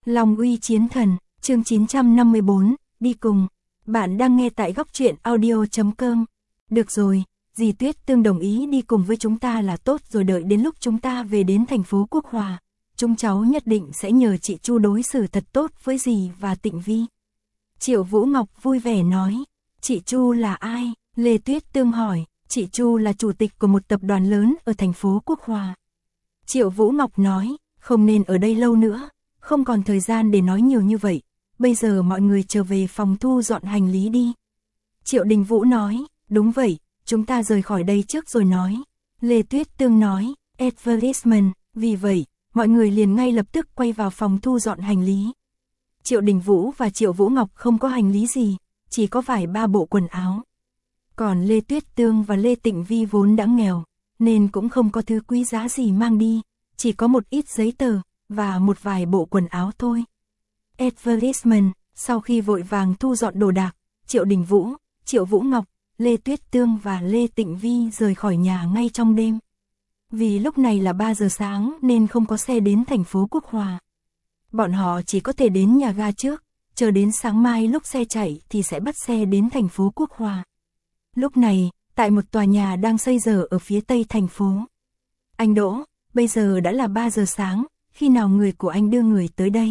Long uy chiến thần, chương 954, đi cùng. Bạn đang nghe tại góc truyện audio.com. Được rồi, dì Tuyết Tương đồng ý đi cùng với chúng ta là tốt rồi, đợi đến lúc chúng ta về đến thành phố Quốc Hòa, chúng cháu nhất định sẽ nhờ chị Chu đối xử thật tốt với dì và Tịnh Vi. Triệu Vũ Ngọc vui vẻ nói. Chị Chu là ai? Lê Tuyết Tương hỏi. Chị Chu là chủ tịch của một tập đoàn lớn ở thành phố Quốc Hòa. Triệu Vũ Ngọc nói, không nên ở đây lâu nữa, không còn thời gian để nói nhiều như vậy, bây giờ mọi người trở về phòng thu dọn hành lý đi. Triệu Đình Vũ nói, đúng vậy, chúng ta rời khỏi đây trước rồi nói. Lê Tuyết Tương nói, advertisement, vì vậy, mọi người liền ngay lập tức quay vào phòng thu dọn hành lý. Triệu Đình Vũ và Triệu Vũ Ngọc không có hành lý gì, chỉ có vài ba bộ quần áo. Còn Lê Tuyết Tương và Lê Tịnh Vi vốn đã nghèo, nên cũng không có thứ quý giá gì mang đi, chỉ có một ít giấy tờ và một vài bộ quần áo thôi. Advertisement, sau khi vội vàng thu dọn đồ đạc, Triệu Đình Vũ, Triệu Vũ Ngọc, Lê Tuyết Tương và Lê Tịnh Vi rời khỏi nhà ngay trong đêm. Vì lúc này là 3 giờ sáng nên không có xe đến thành phố Quốc Hòa. Bọn họ chỉ có thể đến nhà ga trước, chờ đến sáng mai lúc xe chạy thì sẽ bắt xe đến thành phố Quốc Hòa. Lúc này, tại một tòa nhà đang xây dở ở phía tây thành phố. Anh Đỗ, bây giờ đã là 3 giờ sáng, khi nào người của anh đưa người tới đây?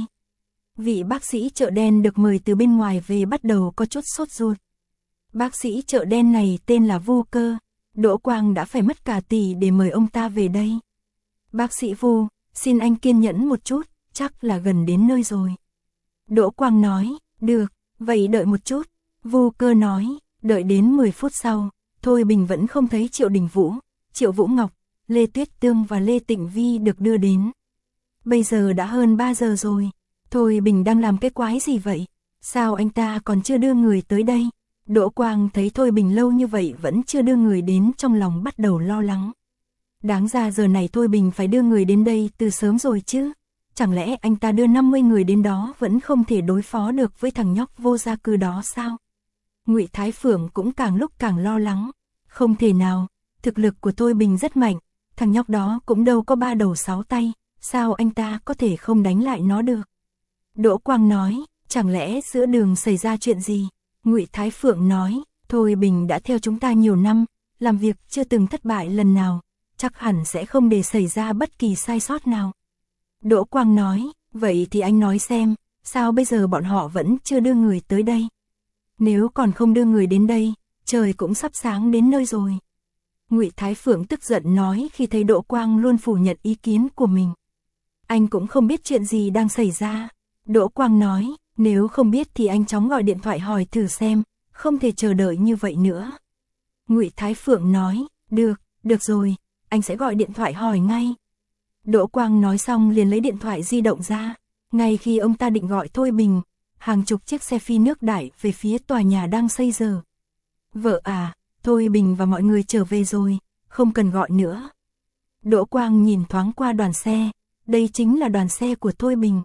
Vị bác sĩ chợ đen được mời từ bên ngoài về bắt đầu có chút sốt ruột. Bác sĩ chợ đen này tên là Vu Cơ, Đỗ Quang đã phải mất cả tỷ để mời ông ta về đây. Bác sĩ Vu, xin anh kiên nhẫn một chút, chắc là gần đến nơi rồi. Đỗ Quang nói, được, vậy đợi một chút. Vu Cơ nói, đợi đến 10 phút sau, Thôi Bình vẫn không thấy Triệu Đình Vũ, Triệu Vũ Ngọc, Lê Tuyết Tương và Lê Tịnh Vi được đưa đến. Bây giờ đã hơn 3 giờ rồi, Thôi Bình đang làm cái quái gì vậy? Sao anh ta còn chưa đưa người tới đây? Đỗ Quang thấy Thôi Bình lâu như vậy vẫn chưa đưa người đến, trong lòng bắt đầu lo lắng. Đáng ra giờ này Thôi Bình phải đưa người đến đây từ sớm rồi chứ. Chẳng lẽ anh ta đưa 50 người đến đó vẫn không thể đối phó được với thằng nhóc vô gia cư đó sao? Ngụy Thái Phượng cũng càng lúc càng lo lắng. Không thể nào, thực lực của Thôi Bình rất mạnh, thằng nhóc đó cũng đâu có 3 đầu 6 tay, sao anh ta có thể không đánh lại nó được? Đỗ Quang nói, chẳng lẽ giữa đường xảy ra chuyện gì? Ngụy Thái Phượng nói, Thôi Bình đã theo chúng ta nhiều năm, làm việc chưa từng thất bại lần nào, chắc hẳn sẽ không để xảy ra bất kỳ sai sót nào. Đỗ Quang nói, vậy thì anh nói xem, sao bây giờ bọn họ vẫn chưa đưa người tới đây? Nếu còn không đưa người đến đây, trời cũng sắp sáng đến nơi rồi. Ngụy Thái Phượng tức giận nói khi thấy Đỗ Quang luôn phủ nhận ý kiến của mình. Anh cũng không biết chuyện gì đang xảy ra. Đỗ Quang nói, nếu không biết thì anh chóng gọi điện thoại hỏi thử xem, không thể chờ đợi như vậy nữa. Ngụy Thái Phượng nói, được rồi, anh sẽ gọi điện thoại hỏi ngay. Đỗ Quang nói xong liền lấy điện thoại di động ra, ngay khi ông ta định gọi Thôi Bình, hàng chục chiếc xe phi nước đẩy về phía tòa nhà đang xây dở. Vợ à, Thôi Bình và mọi người trở về rồi, không cần gọi nữa. Đỗ Quang nhìn thoáng qua đoàn xe, đây chính là đoàn xe của Thôi Bình.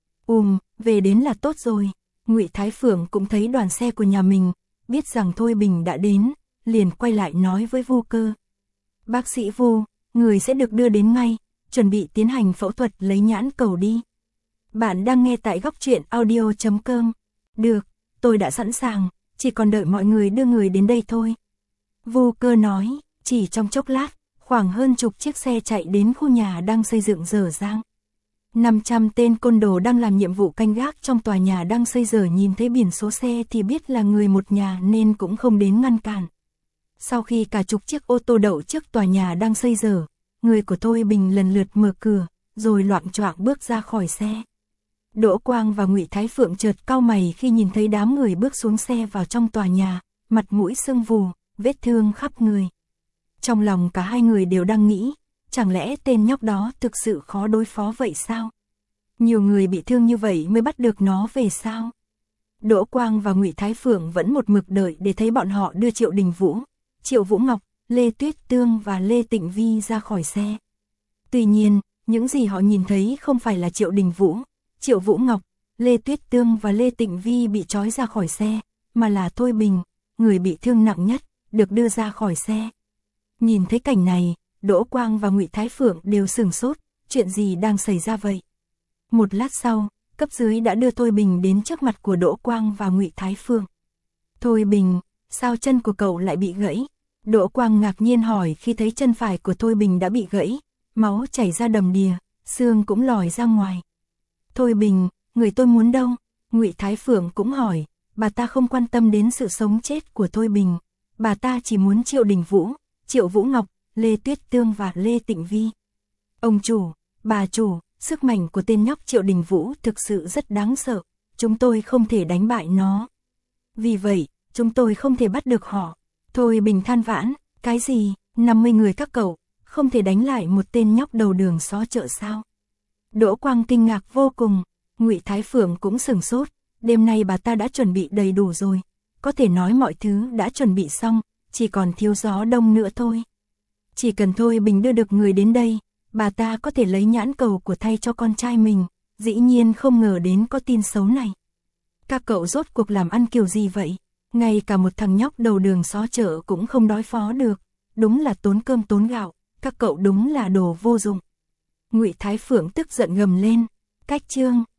Về đến là tốt rồi. Ngụy Thái Phượng cũng thấy đoàn xe của nhà mình, biết rằng Thôi Bình đã đến, liền quay lại nói với Vu Cơ. Bác sĩ Vu, người sẽ được đưa đến ngay, chuẩn bị tiến hành phẫu thuật lấy nhãn cầu đi. Bạn đang nghe tại góc truyện audio.com. Được, tôi đã sẵn sàng, chỉ còn đợi mọi người đưa người đến đây thôi. Vu Cơ nói, chỉ trong chốc lát, khoảng hơn chục chiếc xe chạy đến khu nhà đang xây dựng dở dang. 500 tên côn đồ đang làm nhiệm vụ canh gác trong tòa nhà đang xây dở nhìn thấy biển số xe thì biết là người một nhà nên cũng không đến ngăn cản. Sau khi cả chục chiếc ô tô đậu trước tòa nhà đang xây dở, người của Thôi Bình lần lượt mở cửa, rồi loạng choạng bước ra khỏi xe. Đỗ Quang và Ngụy Thái Phượng chợt cau mày khi nhìn thấy đám người bước xuống xe vào trong tòa nhà, mặt mũi sưng vù, vết thương khắp người. Trong lòng cả hai người đều đang nghĩ, chẳng lẽ tên nhóc đó thực sự khó đối phó vậy sao? Nhiều người bị thương như vậy mới bắt được nó về sao? Đỗ Quang và Ngụy Thái Phượng vẫn một mực đợi để thấy bọn họ đưa Triệu Đình Vũ, Triệu Vũ Ngọc, Lê Tuyết Tương và Lê Tịnh Vi ra khỏi xe. Tuy nhiên, những gì họ nhìn thấy không phải là Triệu Đình Vũ, Triệu Vũ Ngọc, Lê Tuyết Tương và Lê Tịnh Vi bị trói ra khỏi xe, mà là Thôi Bình, người bị thương nặng nhất, được đưa ra khỏi xe. Nhìn thấy cảnh này, Đỗ Quang và Ngụy Thái Phượng đều sửng sốt, chuyện gì đang xảy ra vậy? Một lát sau, cấp dưới đã đưa Thôi Bình đến trước mặt của Đỗ Quang và Ngụy Thái Phượng. Thôi Bình, sao chân của cậu lại bị gãy? Đỗ Quang ngạc nhiên hỏi khi thấy chân phải của Thôi Bình đã bị gãy, máu chảy ra đầm đìa, xương cũng lòi ra ngoài. Thôi Bình, người tôi muốn đâu? Ngụy Thái Phượng cũng hỏi, bà ta không quan tâm đến sự sống chết của Thôi Bình, bà ta chỉ muốn Triệu Đình Vũ, Triệu Vũ Ngọc, Lê Tuyết Tương và Lê Tịnh Vi. Ông chủ, bà chủ, sức mạnh của tên nhóc Triệu Đình Vũ thực sự rất đáng sợ, chúng tôi không thể đánh bại nó. Vì vậy, chúng tôi không thể bắt được họ. Thôi Bình than vãn, cái gì, 50 người các cậu, không thể đánh lại một tên nhóc đầu đường xó chợ sao? Đỗ Quang kinh ngạc vô cùng, Ngụy Thái Phượng cũng sửng sốt, đêm nay bà ta đã chuẩn bị đầy đủ rồi, có thể nói mọi thứ đã chuẩn bị xong, chỉ còn thiếu gió đông nữa thôi. Chỉ cần Thôi Bình đưa được người đến đây, bà ta có thể lấy nhãn cầu của thay cho con trai mình, dĩ nhiên không ngờ đến có tin xấu này. Các cậu rốt cuộc làm ăn kiểu gì vậy? Ngay cả một thằng nhóc đầu đường xó chợ cũng không đối phó được, đúng là tốn cơm tốn gạo, các cậu đúng là đồ vô dụng. Ngụy Thái Phượng tức giận gầm lên, cách chương.